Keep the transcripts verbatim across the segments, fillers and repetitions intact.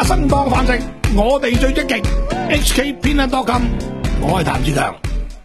生當飯食，我哋最積極。H K 偏得多金，我係譚志強。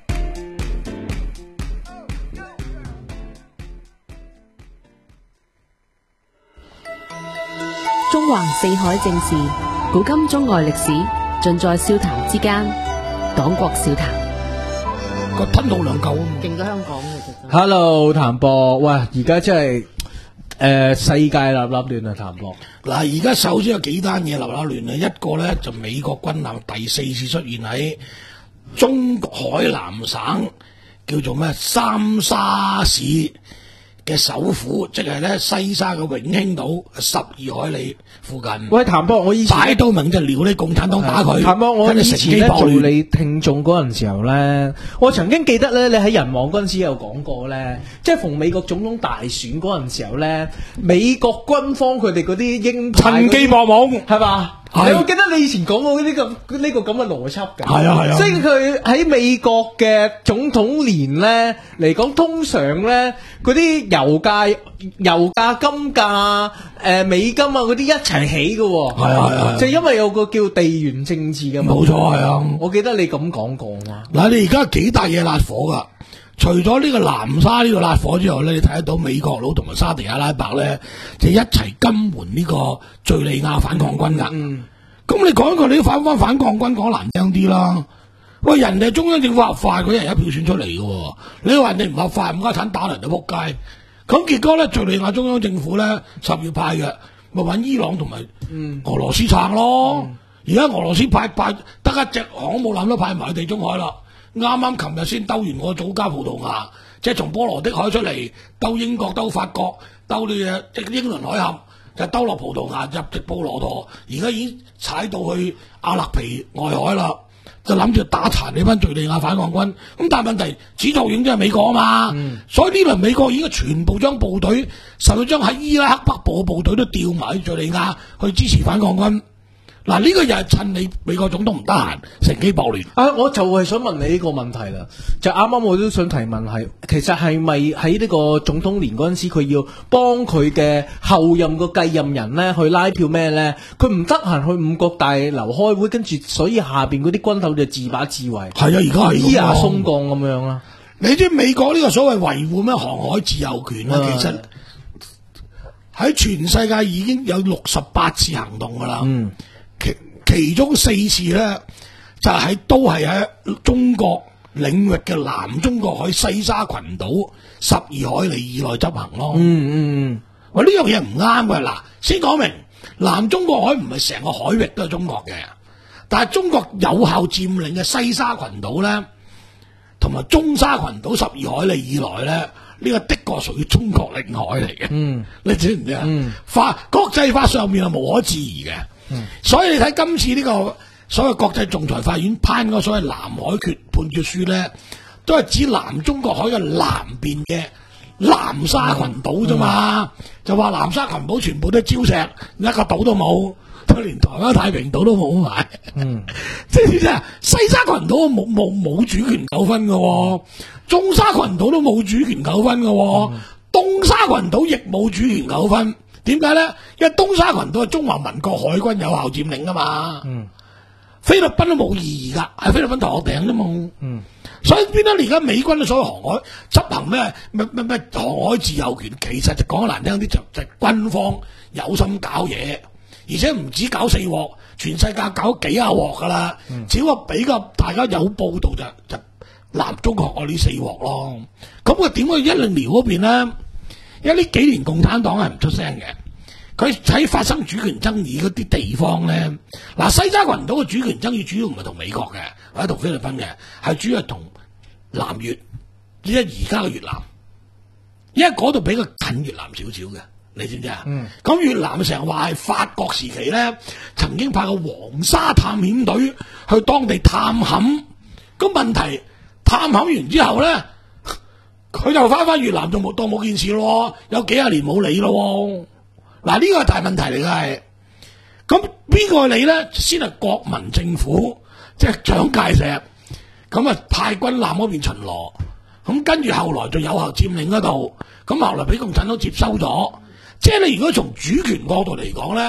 中橫四海正事，古今中外歷史，盡在笑談之間。黨國笑談， 個吞吐量夠啊！ 勁過香港嘅真。 Hello，譚博，喂，而家真係誒世界立立亂啊，譚博。 嗱，而家首先有幾單嘢立立亂啊，一個咧就美國軍艦第四次出現喺中海南省，叫做咩三沙市嘅首府，即係咧西沙嘅永興島十二海里附近。 喂，譚博，我以前擺到明就撩你共產黨打佢。 譚博，我以前咧做亂你聽眾嗰陣時候咧，我曾經記得咧，你喺人網嗰陣時有講過咧，即係逢美國總統大選嗰陣時候咧，美國軍方佢哋嗰啲鷹派趁機搏懵係嘛？ 係我記得你以前講過呢、這個呢、這個咁嘅邏輯㗎。 係啊係啊。 所以佢喺美國嘅總統年咧嚟講，通常咧嗰啲油價、油價、金價、誒、呃、美金啊嗰啲一齊起㗎喎。 係啊係啊。 就因為有個叫地緣政治嘅。 冇錯係啊。 我記得你咁講過嘛。 嗱，你而家幾大嘢辣火㗎？除咗呢個南沙呢度辣火之後咧，你睇得到美國佬同埋沙地阿拉伯咧，就一齊金援呢個敘利亞反抗軍㗎。嗯，咁你講一個，你都反翻反抗軍講難聽啲啦。喂，人哋中央政府合法，嗰啲人一票選出嚟嘅喎。你話人哋唔合法，唔家產打人就仆街。咁結果咧，敘利亞中央政府咧十月派嘅，咪揾伊朗同埋俄羅斯撐咯。而家、嗯、俄羅斯派派得一隻航母艦都派埋去地中海啦。啱啱琴日先兜完個祖加葡萄牙，即係從波羅的海出嚟，兜英國、兜法國、兜呢隻即英倫海峽，就兜落葡萄牙入直布羅陀，而家已經踩到去阿勒皮外海啦，就諗住打殘你班敘利亞反抗軍。咁但係問題，始作俑者係美國啊嘛，嗯、所以呢輪美國已經全部將部隊，甚至將喺伊拉克北部嘅部隊都調埋去敘利亞去支持反抗軍。嗱，呢個又係趁你美國總統唔得閒，乘機暴亂。 啊，我就係想問你呢個問題啦。就啱啱我都想提問係，其實係咪喺呢個總統年嗰陣時，佢要幫佢嘅後任個繼任人咧去拉票咩咧？佢唔得閒去五角大樓開會，跟住所以下邊嗰啲軍頭就自把自為。 係啊，而家係依下鬆降咁樣啦。 你知美國呢個所謂維護咩航海自由權啊，其實喺全世界已經有六十八次行動噶啦。嗯。其其中四次咧，就喺、是、都係喺中國領域嘅南中國海西沙群島十二海里以內執行咯。嗯嗯嗯，喂，呢樣嘢唔啱嘅。嗱，先講明南中國海唔係成個海域都係中國嘅，但係中國有效佔領嘅西沙群島咧，同埋中沙群島十二海里以內咧，呢、這個的確屬於中國領海嚟嘅。嗯，你知唔知啊？嗯，法國際法上面係無可置疑嘅。嗯、所以你睇今次呢個所謂國際仲裁法院頒嗰個所謂南海決判決書咧，都係指南中國海嘅南邊嘅南沙群島啫嘛，嗯、就話南沙群島全部都係礁石，一個島都冇，就連台灣太平島都冇埋。嗯，即係點啊？西沙群島冇冇冇主權糾紛嘅，中沙群島都冇主權糾紛嘅，嗯、東沙群島亦冇主權糾紛。點解咧？因為東沙群島係中華民國海軍有效佔領噶嘛，嗯、菲律賓都冇異議噶，係菲律賓頭殼頂啫嘛。嗯、所以變咗而家美軍嘅所謂航海執行咩咩咩咩航海自由權，其實就講得難聽啲就就係軍方有心搞嘢，而且唔止搞四鑊，全世界搞幾廿鑊噶啦。嗯、只不過比較大家有報道就就南中國海呢四鑊咯。咁佢點去一零年嗰邊咧？因為呢幾年共產黨係唔出聲嘅，佢喺發生主權爭議嗰啲地方咧，嗱西沙群島嘅主權爭議主要唔係同美國嘅，或者同菲律賓嘅，係主要係同南越，即係而家嘅越南，因為嗰度比較近越南少少嘅，你知唔知啊？咁、嗯、越南成日話係法國時期咧，曾經派個黃沙探險隊去當地探險，咁問題探險完之後咧。佢就翻翻越南就冇當冇件事咯，有幾廿年冇理咯。嗱，呢個係大問題嚟嘅係，咁邊個理咧？先係國民政府，即係蔣介石，咁啊派軍艦嗰邊巡邏，咁跟住後來就有效佔領嗰度，咁後來俾共產黨接收咗。即係你如果從主權角度嚟講咧，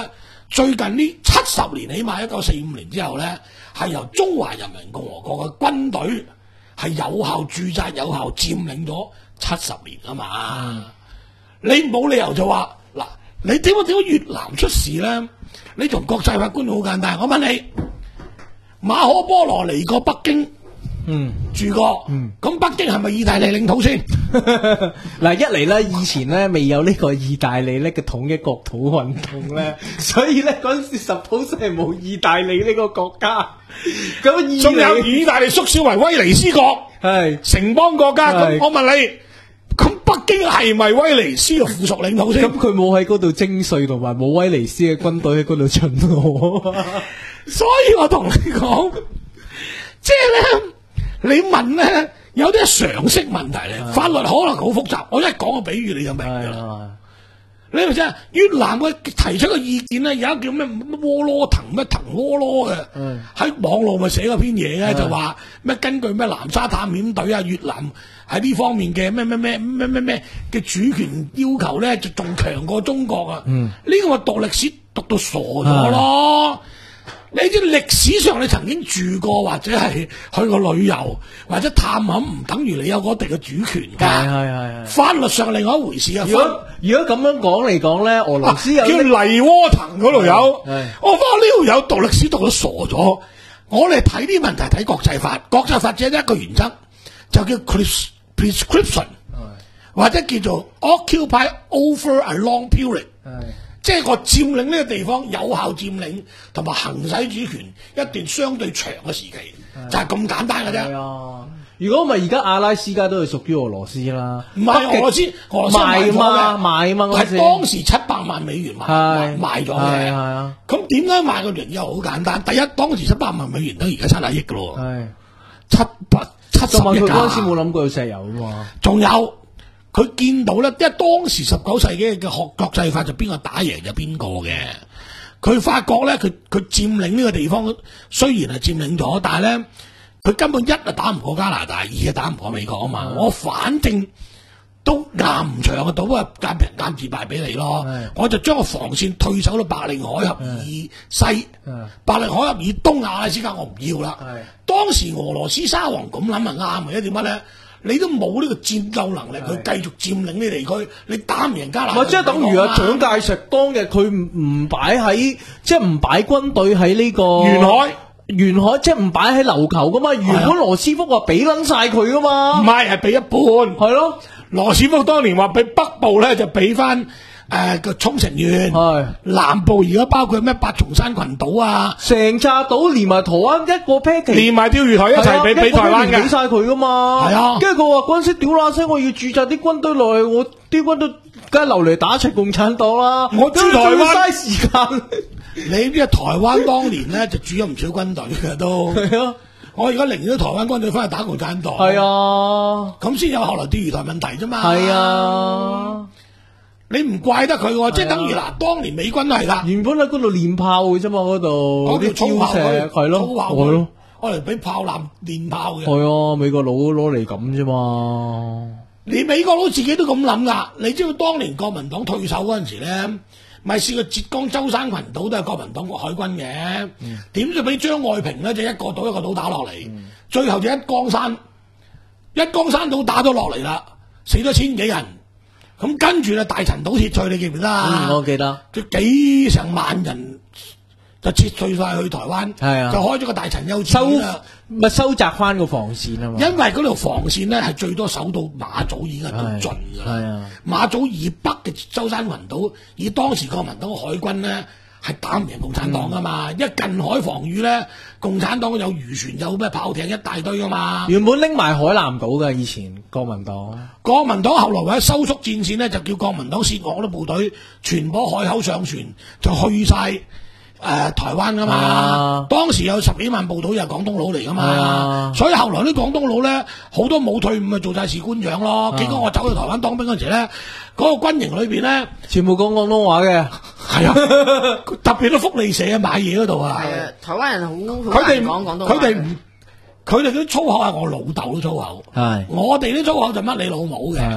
最近呢七十年起碼一九四五年之後咧，係由中華人民共和國嘅軍隊係有效駐紮、有效佔領咗七十年啊嘛。嗯、你冇理由就話嗱，你點解點解越南出事咧？你從國際法觀好簡單，我問你，馬可波羅嚟過北京。嗯，住過，嗯，咁北京係咪意大利領土先？ 嗱，一嚟咧，以前咧未有呢個意大利咧嘅統一國土運動咧，所以咧嗰陣時十普世係冇意大利呢個國家。咁仲有意大利縮小為威尼斯國，係城邦國家。咁我問你，咁北京係咪威尼斯嘅附屬領土先？ 咁佢冇喺嗰度徵稅，同埋冇威尼斯嘅軍隊喺嗰度巡邏。 所以我同你講，即係咧。你問咧，有啲常識問題咧，法律可能好複雜。我一講個比喻你就明㗎啦。你咪真越南嘅提出嘅意見咧，有一個叫咩咩窩羅騰咩騰窩羅嘅，喺網絡咪寫嗰篇嘢嘅，就話咩根據咩南沙探險隊啊，越南喺呢方面嘅咩咩咩咩咩咩嘅主權要求咧，就仲強過中國啊！呢個我讀歷史讀到傻咗咯。你知歷史上你曾經住過或者係去過旅遊或者探險，唔等於你有嗰地嘅主權㗎。係係係。法律上另外一回事啊。如果如果咁樣講嚟講咧，俄羅斯有、啊、 叫黎窩騰嗰度有，我發覺呢度有讀歷史讀到傻咗。我哋睇啲問題睇國際法，國際法只係一個原則，就叫 prescription， 或者叫做 occupy over a long period。即係我佔領呢個地方，有效佔領同埋行使主權一段相對長嘅時期，就係咁簡單嘅啫。 如果唔係而家阿拉斯加都係屬於俄羅斯啦， 唔係俄羅斯，俄羅斯賣嘛賣嘛， 係當時七百萬美元賣賣咗嘅。係啊，咁點解賣嘅原因好簡單？第一，當時七百萬美元都而家七十億噶咯，係七百七十億。 佢嗰陣時冇諗過有石油啊嘛， 仲有。佢見到咧，因為當時十九世紀嘅學國際法就邊個打贏就邊個嘅。佢發覺咧，佢佢佔領呢個地方雖然係佔領咗，但係咧佢根本一係打唔過加拿大，二係打唔過美國啊嘛。我反正都硬唔長嘅，賭啊間平間自敗俾你咯。我就將個防線退守到白令海峽以西，白令海峽以東阿拉斯加我唔要啦。當時俄羅斯沙皇咁諗係啱嘅，因為點解咧？你都冇呢個戰鬥能力去繼續佔領呢啲地區，你打唔贏加拿大。 即係等於啊，蔣介石當日佢唔唔擺喺，即係唔擺軍隊喺呢個沿海， 沿海即係唔擺喺琉球噶嘛。原本羅斯福話俾撚晒佢噶嘛， 唔係係俾一半，係咯。羅斯福當年話俾北部咧就俾翻。誒個沖繩縣，係南部而家包括咩八重山群島啊， 成紮島連埋台灣一個 package， 連埋釣魚台一齊俾俾台灣嘅， 俾晒佢噶嘛。係啊，跟住佢話嗰陣時屌乸聲，我要駐紮啲軍隊落去，我啲軍隊梗係留嚟打齊共產黨啦。 我駐台灣嘥時間。 你呢個台灣當年咧就駐咗唔少軍隊嘅都。係啊，我而家寧願台灣軍隊翻去打共產黨。係啊，咁先有後來釣魚台問題啫嘛。係啊。你唔怪得佢喎，即係等於嗱，當年美軍都係㗎， 原本喺嗰度練炮嘅啫嘛，嗰度嗰啲標石係咯，係咯， 我嚟俾炮艦練炮嘅。 係啊，美國佬攞嚟咁啫嘛。 連美國佬自己都咁諗㗎。你知道當年國民黨退守嗰陣時咧，咪試過浙江舟山群島都係國民黨個海軍嘅，點知俾張愛萍咧就一個島一個島打落嚟，嗯、最後就一江山一江山島打咗落嚟啦，死咗千幾人。咁跟住咧，大陳島撤退，你記唔記得啊？ 嗯，我記得。 就幾成萬人就撤退晒去台灣，係啊，就開咗個大陳幼稚園啦， 咪收窄翻個防線啊嘛。 因為嗰條防線咧係最多守到馬祖已經係到盡㗎啦。係啊，馬祖以北嘅舟山群島，以當時國民黨嘅海軍咧係打唔贏共產黨㗎嘛。因為近海防禦咧，共產黨有漁船有咩炮艇一大堆㗎嘛。 原本拎埋海南島㗎，以前國民黨。 國民黨後來為咗收縮戰線咧，就叫國民黨涉港啲部隊全部海口上船，就去晒誒、呃、台灣噶嘛。啊、當時有十幾萬部隊又係廣東佬嚟噶嘛，啊、所以後來啲廣東佬咧好多冇退伍咪做晒士官長咯。結果、啊、我走去台灣當兵嗰時咧，嗰、那個軍營裏邊咧全部講廣東話嘅，係啊， 特別都福利社買嘢嗰度啊。 係啊，台灣人好， 佢哋講廣東話，佢哋唔。佢哋啲粗口係我老豆啲粗口，係我哋啲粗口就乜你老母嘅。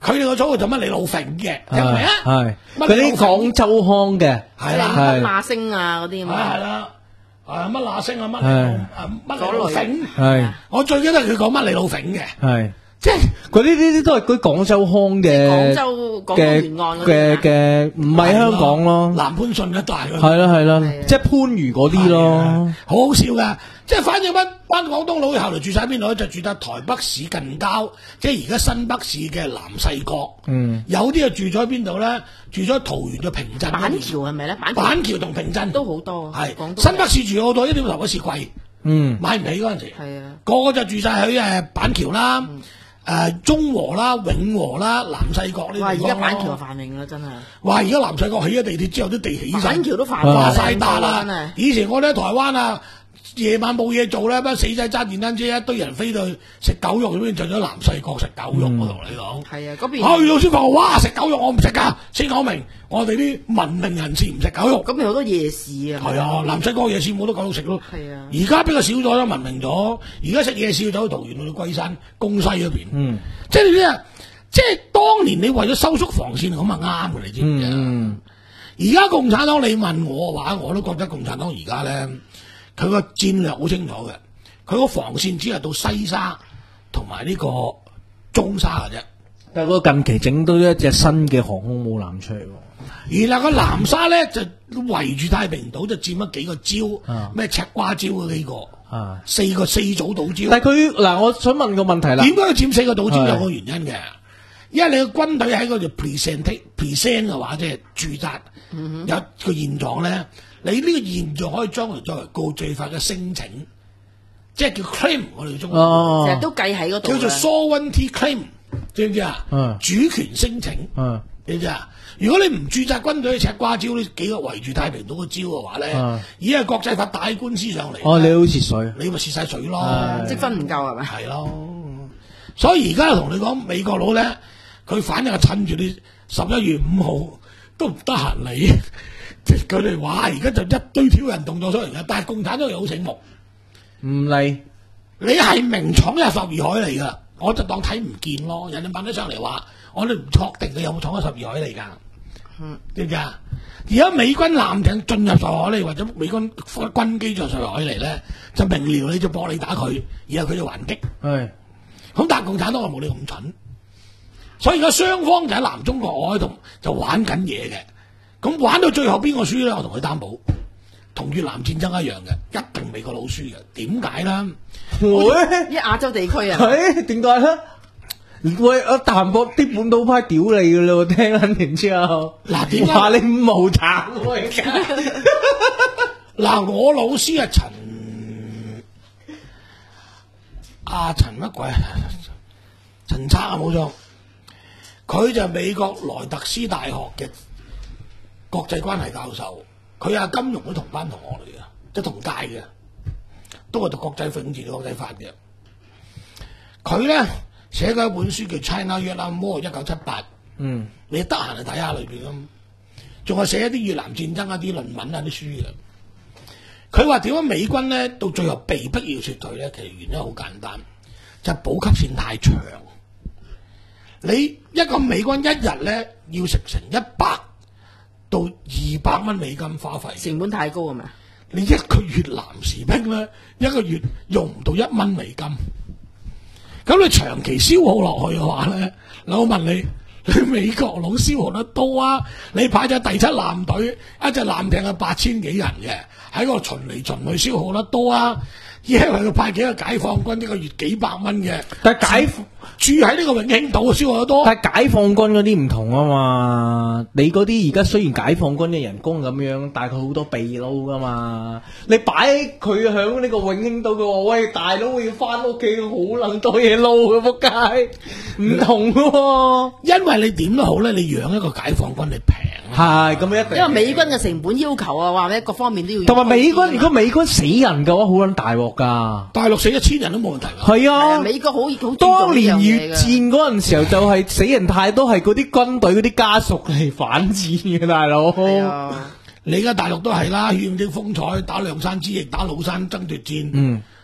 佢哋個組就乜你老揈嘅，聽唔明啊？ 係乜嗰啲廣州腔嘅， 係啦， 係馬星啊嗰啲咁係啊， 係啦，啊乜那星啊乜係啊乜你老揈， 係我最記得佢講乜你老揈嘅， 係。 即係嗰啲呢啲都係嗰啲廣州腔嘅廣州廣東嘅沿岸嗰嘅啲啊嘅，唔係香港咯。 南番順一帶嗰啲係啦係啦係啊， 即係番禺嗰啲咯。 好好笑噶，即係反正班班廣東佬後來住晒邊度咧，就住得台北市近郊，即係而家新北市嘅南勢角。 嗯， 有啲啊住咗喺邊度咧？住咗桃園嘅平鎮嗰邊。 板橋係咪咧？板橋板橋同平鎮都好多， 係廣東新北市住咗好多，一點頭嗰市貴， 嗯， 買唔起嗰陣時。 係啊， 個個就住晒喺誒板橋啦、誒中和啦、永和啦、南勢角呢啲地哇！而方家板橋就咯。 繁榮啦，真係。 哇！而家南勢角起咗地鐵之後，啲地起晒， 板橋都繁華華晒達啦，真啦係。。 以前我哋喺台灣啊，夜晚冇嘢做咧，班死仔揸電單車，一堆人飛到去食狗肉，咁樣就咗南勢角食狗肉。我同你講， 係啊，嗰邊啊，去到先發覺，哇！食狗肉我唔食噶，先講明我哋啲文明人士唔食狗肉。 嗰邊好多夜市啊。 係啊，南勢角夜市冇得狗肉食咯。 係啊而家比較少咗啦，文明咗。而家食夜市要走去桃園去到龜山、公西嗰邊。 嗯， 即係你啲啊，即係當年你為咗收縮防線咁啊啱嘅，你知唔知啊？ 嗯而家共產黨你問我嘅話，我都覺得共產黨而家咧，佢個戰略好清楚嘅，佢個防線只係到西沙同埋呢個中沙嘅啫。 但係佢近期整到一隻新嘅航空母艦出嚟喎。 而嗱個南沙咧就圍住太平島就佔咗幾個礁啊， 咩赤瓜礁嗰幾個， 啊， 四個四組島礁。 但係佢嗱，我想問個問題啦。 點解要佔四個島礁？ 係有個原因嘅，因為你個軍隊喺嗰度 present present 嘅話，即係駐紮有個現狀咧，你呢個現狀可以將來作為告罪法嘅申請，即係叫 claim，我哋中文哦， 成日都計喺嗰度嘅。 叫做 sovereignty claim，知唔知啊？ 嗯主權申請， 嗯知唔知啊？如果你唔駐紮軍隊喺赤瓜礁呢幾個圍住太平島嘅礁嘅話咧， 嗯已經係國際法打起官司上嚟， 哦，你好似水。 你咪蝕晒水咯。 積分唔夠係咪？ 係咯，所以而家同你講，美國佬咧，佢反正係趁住你十一月五號都唔得閒理，即係佢哋話而家就一堆挑人動作出嚟嘅。但係共產黨又好醒目， 唔嚟。 你係明闖入十二海嚟噶，我就當睇唔見咯。人哋問得上嚟話，我哋唔確定佢有冇闖咗十二海嚟噶， 嗯， 知唔知啊？而家美軍艦艇進入十二海嚟，或者美軍軍機進入十二海嚟咧，就明瞭你就搏你打佢，然後佢就還擊。 係。 咁但係共產黨係冇你咁蠢，所以而家雙方就喺南中國海同就玩緊嘢嘅，咁玩到最後邊個輸咧？我同佢擔保，同越南戰爭一樣嘅，一定美國佬輸嘅。點解咧？ 喂， 一亞洲地區啊， 係點解咧？喂，阿淡薄啲本土派屌你噶啦，我聽撚完之後， 嗱點解話你五毛慘喎而家？ 嗱，我老師啊陳啊陳乜鬼？陳策啊冇錯，佢就係美國萊特斯大學嘅國際關係教授，佢係金融都同班同學嚟嘅，即係同屆嘅，都係讀國際政治、國際法嘅。佢咧寫過一本書叫《China Vietnam War》一九七八， 嗯， 你得閒去睇下裏邊咁，仲係寫一啲越南戰爭一啲論文啊啲書嘅。佢話點解美軍咧到最後被逼要撤退咧？其實原因好簡單，就係、補給線太長。你一個美軍一日咧要食成一百到二百蚊美金花費， 成本太高係咪？ 你一個越南士兵咧一個月用唔到一蚊美金，咁你長期消耗落去嘅話咧，嗱我問你，你美國佬消耗得多啊？你派咗第七艦隊一隻艦艇係八千幾人嘅，喺嗰度巡嚟巡去消耗得多啊？因為佢派幾個解放軍一個月幾百蚊嘅， 但係解住喺呢個永興島消耗得多。 但係解放軍嗰啲唔同啊嘛，你嗰啲而家雖然解放軍嘅人工咁樣，但係佢好多秘撈噶嘛。你擺佢響呢個永興島，佢話喂大佬我要翻屋企，好撚多嘢撈嘅仆街，唔同嘅喎。 因為你點都好咧，你養一個解放軍你平啊。 係咁一定， 因為美軍嘅成本要求啊，或者各方面都要同埋美軍高啲啊如果美軍死人嘅話，好撚大鑊㗎。 大陸死一千人都冇問題㗎。 係係啊， 啊， 美國好好注重當年呢樣嘢越㗎戰嗰陣時候就係死人太多，係嗰啲軍隊嗰啲家屬嚟反戰嘅大佬。 係啊， 你而家大陸都係啦，血染風采，打梁山之役，打廬山爭奪戰， 嗯，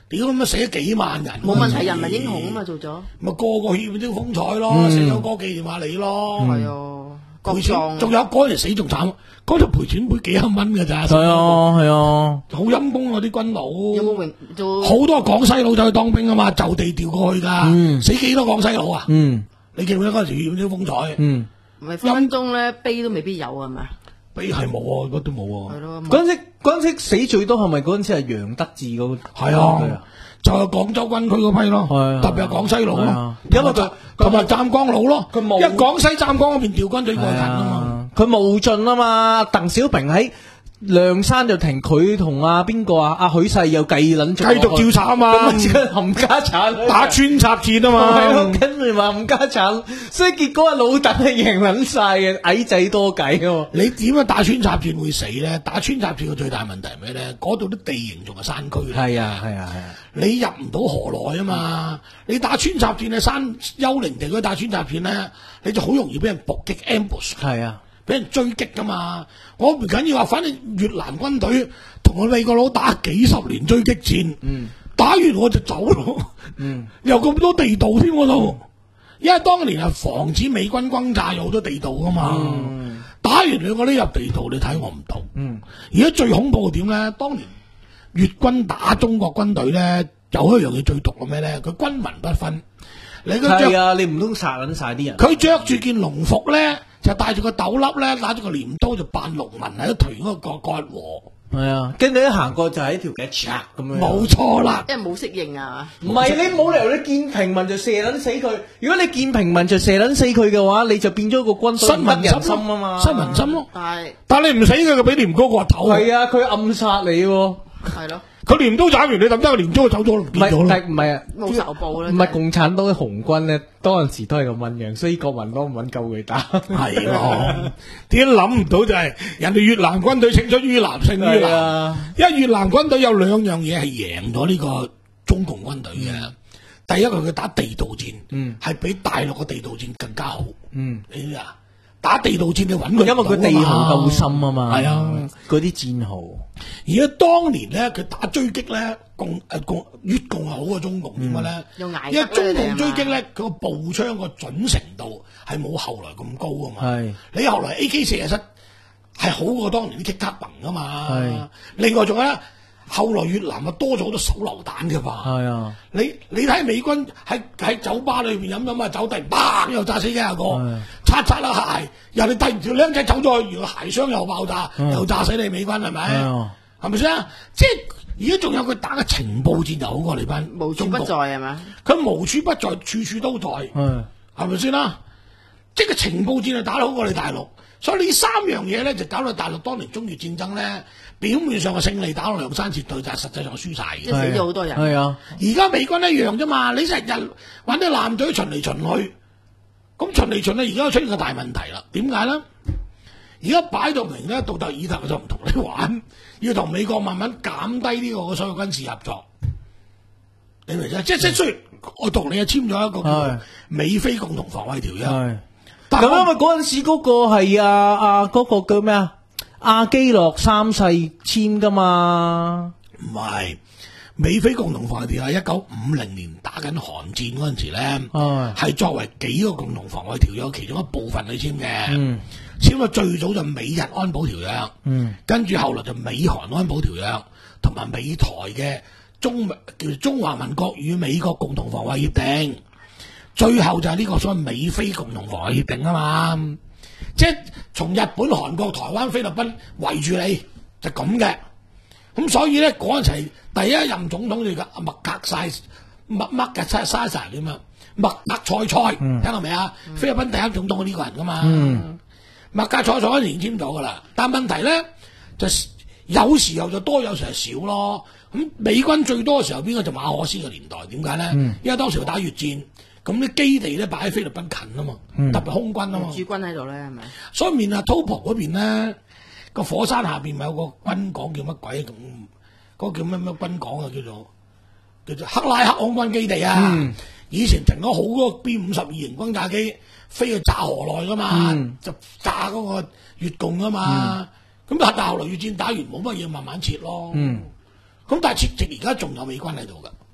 屌咁啊死咗幾萬人， 冇問題，人民英雄啊嘛，做咗。 咪個個獻啲風采咯， 嗯死咗歌紀念下你咯。 係啊，國賠錢， 葬仲有嗰陣死仲慘，嗰條賠錢賠幾廿蚊㗎咋。 係啊係啊， 好陰公啊啲軍佬。 有冇榮做？ 好多廣西佬走去當兵啊嘛，就地調過去㗎， 嗯死幾多廣西佬啊？ 嗯你記唔記得嗰陣時獻啲風采？ 嗯， 咪分分鐘咧碑都未必有係咪？ 碑係冇啊，嗰都冇啊。 係咯， 嗰陣時嗰陣時死最多係咪嗰陣時係楊德志嗰個？ 係啊，就係廣州軍區嗰批咯， 係啊特別係廣西佬咯係啊，因為佢同埋湛江佬咯， 佢冇因為廣西湛江嗰邊調軍隊過去近啊嘛。 佢冇盡啊嘛，鄧小平喺梁山就停，佢同阿邊個啊？阿許世又繼撚繼續調查啊嘛， 咁咪即係冚家產打穿插戰啊係咯， 嘛。 跟住話冚家產，所以結果阿老鄧係贏撚晒嘅，矮仔多計喎。 你點樣打穿插戰會死咧？打穿插戰嘅最大問題係咩咧？嗰度啲地形仲係山區嚟。 係啊係啊係啊， 你入唔到河內啊嘛！你打穿插戰喺山丘陵地區打穿插戰咧，你就好容易俾人伏擊 ambush， 係啊。 俾人追擊噶嘛！我唔緊要話，反正越南軍隊同我美國佬打幾十年追擊戰， 嗯、 打完我就走咯。 嗯、 有咁多地道添嗰度，因為當年係防止美軍轟炸有好多地道噶嘛。 嗯、 打完兩個呢入地道，你睇我唔到。 嗯， 而家最恐怖嘅點咧？當年越軍打中國軍隊咧，有一樣嘢最毒嘅咩咧？佢軍民不分。你佢着係啊，你唔通殺撚晒啲人？ 佢着住件龍服咧，就戴住個斗笠咧，拿住個鐮刀就扮農民喺度屯嗰個割禾。 係啊，跟住一行過就係一條嘅嚓咁樣。 冇錯啦， 因為冇適應啊唔係你冇理由你見平民就射撚死佢，如果你見平民就射撚死佢嘅話，你就變咗個軍隊新民不人心心啊嘛， 新民心咯。 但係但係你唔死佢，佢俾鐮刀割頭。 係啊，佢暗殺你喎。 係咯， 佢鐮刀斬完，你抌低個鐮刀就走咗，唔唔係， 見咗啦。 但唔係啊， 冇仇報啦唔係共產黨嘅紅軍咧，當陣時都係咁醞釀，所以國民黨唔肯救佢打。 係咯，點解諗唔到就係人哋越南軍隊勝出於南勝於係南啊， 因為越南軍隊有兩樣嘢係贏咗呢個中共軍隊嘅。第一個佢打地道戰， 嗯係比大陸嘅地道戰更加好。 嗯， 你知啊？打地道戰你揾佢， 因為佢地豪夠深啊嘛。 係啊， 嗰啲戰壕。 而家當年咧，佢打追擊咧，共誒共越共係好過中共點解咧？ 用捱得因為中共咧追擊咧，佢個步槍個準程度係冇後來咁高啊嘛。 係你後來 A K 四十七係好過當年啲 K 卡崩啊嘛。 係另外仲有咧，後來越南啊多咗好多手榴彈嘅嘛。 係啊， 你你睇美軍喺喺酒吧裏邊飲飲下酒，突然砰又炸死幾廿個係， 擦擦啦鞋，人哋突然條僆仔走咗去，原來鞋箱又爆炸，又炸死你美軍係咪？ 係啊係咪先啊？即係而家仲有佢打嘅情報戰就好過你班無處不在係嘛？ 佢無處不在，處處都在， 係係咪先啦？即係個情報戰就打得好過你大陸，所以呢三樣嘢咧就搞到大陸當年中越戰爭咧，表面上嘅勝利打到梁山節對，但係實際上輸晒嘅。 即係死咗好多人。 係啊， 而家美軍一樣啫嘛，你成日揾啲艦隊巡嚟巡去，咁巡嚟巡去，而家出現個大問題啦。點解咧？而家擺到明咧，杜特爾特就唔同你玩，要同美國慢慢減低呢個所謂軍事合作。你明唔明啫？即即雖然我同你係簽咗一個叫做美菲共同防衛條約， 係。 但咁因為嗰陣時嗰個係啊啊嗰個叫咩啊？阿基諾三世簽噶嘛？ 唔係美菲共同防衛條約，一九五零年打緊韓戰嗰陣時咧， 係係作為幾個共同防衛條約其中一部分去簽嘅。 嗯簽咗最早就美日安保條約， 嗯， 跟住後來就美韓安保條約，同埋美台嘅中叫做中華民國與美國共同防衛協定，最後就係呢個所謂美菲共同防衛協定啊嘛，即係從日本、韓國、台灣、菲律賓圍住你就咁嘅，咁所以咧嗰陣時第一任總統就阿麥格晒麥麥格晒晒晒點啊，麥克塞塞，聽過未啊？嗯、菲律賓第一總統係呢個人噶嘛。 嗯麥格塞塞嗰年簽咗噶啦，但問題咧就有時候就多，有時候少咯。咁美軍最多嘅時候，邊個就馬可斯嘅年代？點解咧？ 嗯、 因為當時打越戰，咁啲基地咧擺喺菲律賓近啊嘛， 嗯、 特別空軍啊嘛。 駐軍喺度咧，係咪？ 所以面啊，濤浦嗰邊咧個火山下邊咪有個軍港叫乜鬼咁？嗰、嗰個叫咩咩軍港啊？叫做叫做克拉克空軍基地啊！ 嗯、 以前停咗好多 B 五十二型轟炸機。飛去炸河內噶嘛，嗯、就炸嗰個越共啊嘛，咁、嗯、但係後來越戰打完冇乜嘢，慢慢撤咯。咁、嗯、但係撤直而家仲有美軍喺度噶。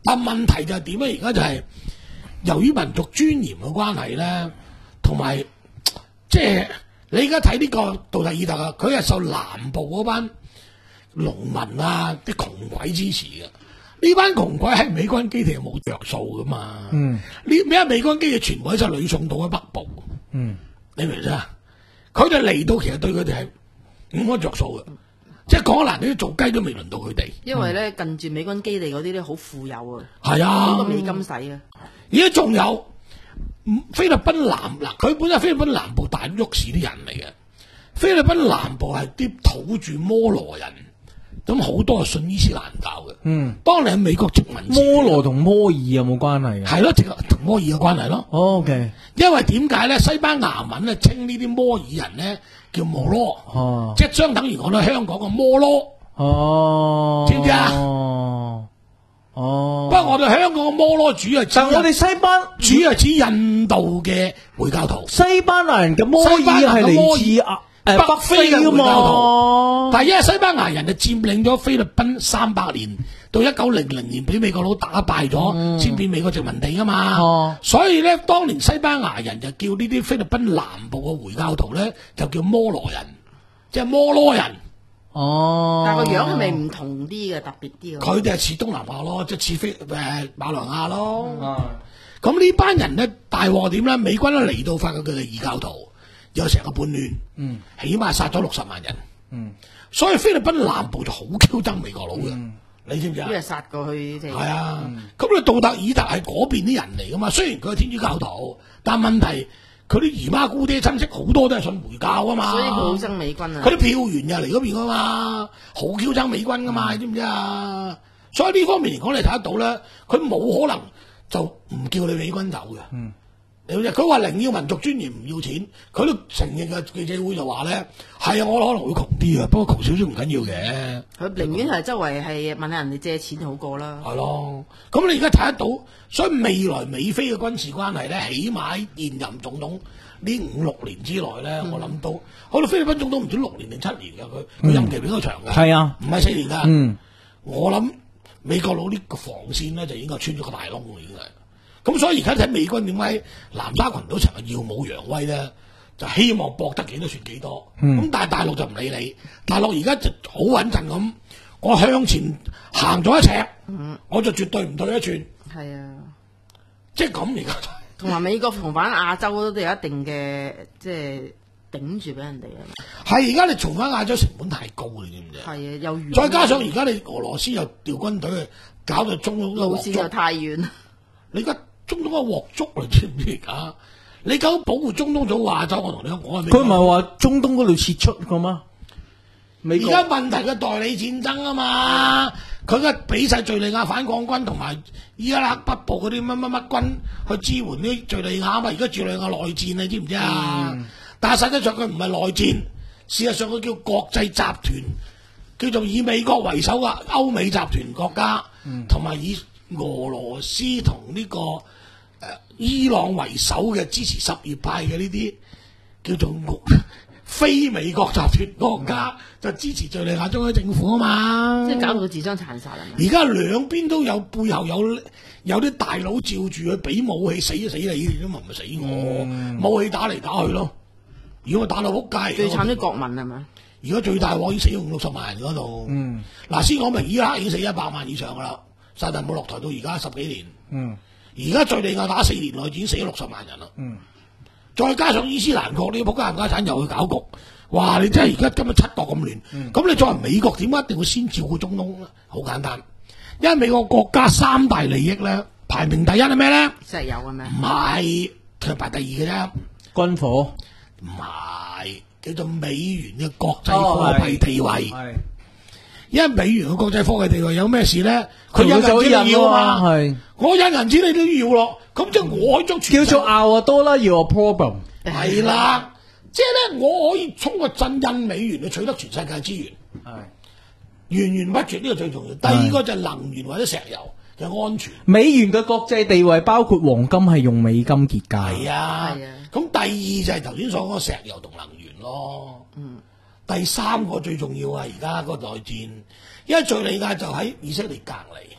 但問題就係點咧？而家就係由於民族尊嚴嘅關係咧，同埋即係你而家睇呢個杜特爾特啊，佢係受南部嗰班農民啊啲窮鬼支持嘅。呢班窮鬼喺美軍基地係冇着數噶嘛？嗯，呢咩美軍基地全部喺晒呂宋島喺北部。嗯，你明唔明啊？佢哋嚟到其實對佢哋係唔安着數嘅，即係講難啲做雞都未輪到佢哋。 因為咧近住美軍基地嗰啲咧好富有啊， 係啊， 好多美金使啊。 而家仲有菲律賓南嗱，佢本身係菲律賓南部大沃市啲人嚟嘅。菲律賓南部係啲土著摩羅人。咁好多係信伊斯蘭教嘅。嗯，當你喺美國殖民， 摩羅同摩爾有冇關係嘅？ 係咯，直同摩爾有關係咯。 哦 OK， 因為點解咧？西班牙文咧稱呢啲摩爾人咧叫摩羅，哦，即係相等於我哋香港嘅摩羅。哦，知唔知啊？ 哦，哦。 不過我哋香港嘅摩羅主係， 但我哋西班主係指印度嘅回教徒。 西班牙人嘅摩爾係嚟自啊。誒，北非嘅回教徒， 但係因為西班牙人就佔領咗菲律賓三百年，到一九零零年俾美國佬打敗咗，先變美國殖民地噶嘛。哦，所以咧，當年西班牙人就叫呢啲菲律賓南部嘅回教徒咧，就叫摩羅人，即係摩羅人。 哦， 但係個樣係咪唔同啲嘅，特別啲嘅？ 佢哋係似東南亞咯，即係似菲誒馬來亞咯。咁呢、嗯、班人咧大鑊點咧？美軍咧嚟到發覺佢哋異教徒。有成個叛亂，嗯，起碼殺咗六十萬人，嗯，所以菲律賓南部就好挑憎美國佬嘅，嗯、你知唔知啊？ 因為殺過去，係啊，咁你、嗯、杜特爾特係嗰邊啲人嚟噶嘛？雖然佢係天主教徒，但問題佢啲姨媽姑爹親戚好多都係信回教啊嘛， 所以佢好憎美軍啊。 佢啲票源又嚟嗰邊噶嘛，好挑憎美軍噶嘛，嗯、知唔知啊？所以呢方面嚟講，你睇得到咧，佢冇可能就唔叫你美軍走嘅。嗯，佢話寧要民族尊嚴唔要錢，佢都承認嘅。記者會就話咧，係啊，我可能會窮啲啊，不過窮少少唔緊要嘅。佢寧願係周圍係問下人哋借錢好過啦。 係咯，咁你而家睇得到，所以未來美菲嘅軍事關係咧，起碼喺現任總統呢五六年之內咧，嗯、我諗到，可能菲律賓總統唔知六年定七年嘅，佢佢任期比較長嘅。係、嗯、啊，唔係四年㗎。嗯，我諗美國佬呢個防線咧就應該穿咗個大窿㗎，已經係。咁所以而家睇美軍點解南沙群島成日耀武揚威咧，就希望搏得幾多算幾多。咁、嗯、但係大陸就唔理你，大陸而家就好穩陣咁，我向前行咗一尺，嗯、我就絕對唔退一寸。 係啊， 即係咁而家。 同埋美國重返亞洲都有一定嘅，即係頂住俾人哋啊。 係而家你重返亞洲成本太高，你知唔知？係啊，又遠。 再加上而家你俄羅斯又調軍隊去搞到中東路線又太遠。 你而家中東一鑊粥嚟，知唔知啊？你搞保護中東做亞洲，我同你講，我係佢唔係話中東嗰度撤出噶嗎？ 而家問題嘅代理戰爭啊嘛，佢而家俾晒敘利亞反抗軍同埋伊拉克北部嗰啲乜乜乜軍去支援啲敘利亞啊嘛，而家敘利亞內戰你知唔知啊？嗯、但係實際上佢唔係內戰，事實上佢叫國際集團，叫做以美國為首嘅歐美集團國家，同埋、嗯、以俄羅斯同呢、這個誒、呃、伊朗為首嘅支持什葉派嘅呢啲叫做非美國集團國家，就支持敘利亞中央政府啊嘛， 即係搞到佢自相殘殺啊！ 而家兩邊都有背後有有啲大佬照住去俾武器，死就死你，咁咪唔死我，嗯、武器打嚟打去咯。如果我打到仆街， 最慘啲國民係咪？ 如果最大鑊已經死咗五六十萬人嗰度，嗱、嗯、先講明伊拉克已經死一百萬以上噶啦，薩達姆落台到而家十幾年，而家、嗯、敘利亞打四年內已經死咗六十萬人啦。嗯再加上伊斯蘭國呢個仆街冚家產又去搞局，哇！你真係而家今日七國咁亂，咁、嗯、你作為美國點解一定要先照顧中東咧？好簡單，因為美國國家三大利益咧，排名第一係咩咧？ 石油係咩？ 唔係，佢排第二嘅啫。 軍火唔係，叫做美元嘅國際貨幣地位。係、哦，因為美元嘅國際貨幣地位有咩事咧？佢有銀紙要啊嘛，係，我印銀紙你都要咯。咁即係我可以將叫做拗啊多啦，要 problem 係啦，即係咧我可以通過真印美元去取得全世界資源，係源源不絕呢個最重要。第二個就係能源或者石油嘅安全。 美元嘅國際地位包括黃金係用美金結價， 係啊，咁第二就係頭先所講石油同能源咯。嗯，第三個最重要啊，而家嗰個內戰，因為敘利亞就喺以色列隔籬。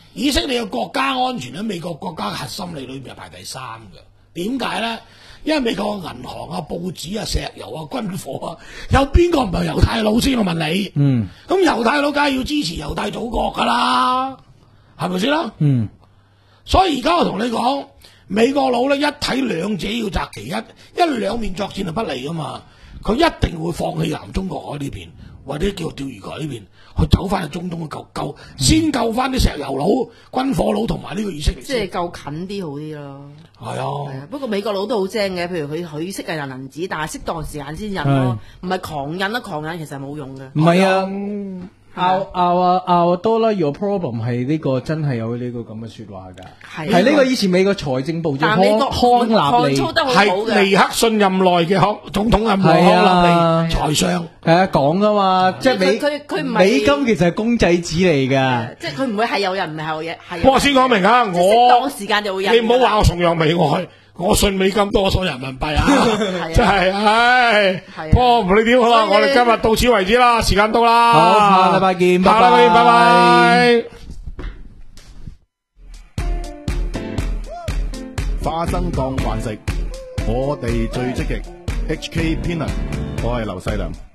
以色列嘅國家安全喺美國國家核心利裏邊係排第三嘅。點解咧？因為美國嘅銀行啊、報紙啊、石油啊、軍火啊，有邊個唔係猶太佬先？我問你。嗯。咁猶太佬梗係要支持猶太祖國噶啦，係咪先啦？嗯。所以而家我同你講，美國佬咧一睇兩者要擇其一，一兩面作戰係不利噶嘛。佢一定會放棄南中國海呢邊，或者叫釣魚台呢邊，去走翻去中東去救救，先救翻啲石油佬、軍火佬同埋呢個以色列。 即係夠近啲好啲咯。 係啊。係啊。不過美國佬都好精嘅，譬如佢佢識係印銀紙，但係適當時間先印咯，唔係狂印啦，狂印其實冇用嘅。 唔係啊。Our our our dollar your problem 係呢個真係有呢個咁嘅說話㗎，係呢個以前美國財政部長康康納利係尼克遜任內嘅康總統任內康納利財相係啊講㗎嘛，即係美佢佢唔係美金其實係公仔紙嚟㗎， 即係佢唔會係有人唔係有嘢係。 不過先講明啊，我適當時間就會有。 你唔好話我崇洋媚外。我信美金多過人民幣啊！真係，唉，不過唔理點好啦，我哋今日到此為止啦，時間到啦， 好，下禮拜見， 下禮拜見，拜拜。 花生當飯食，我哋最積極。H K 偏能，我係劉細良。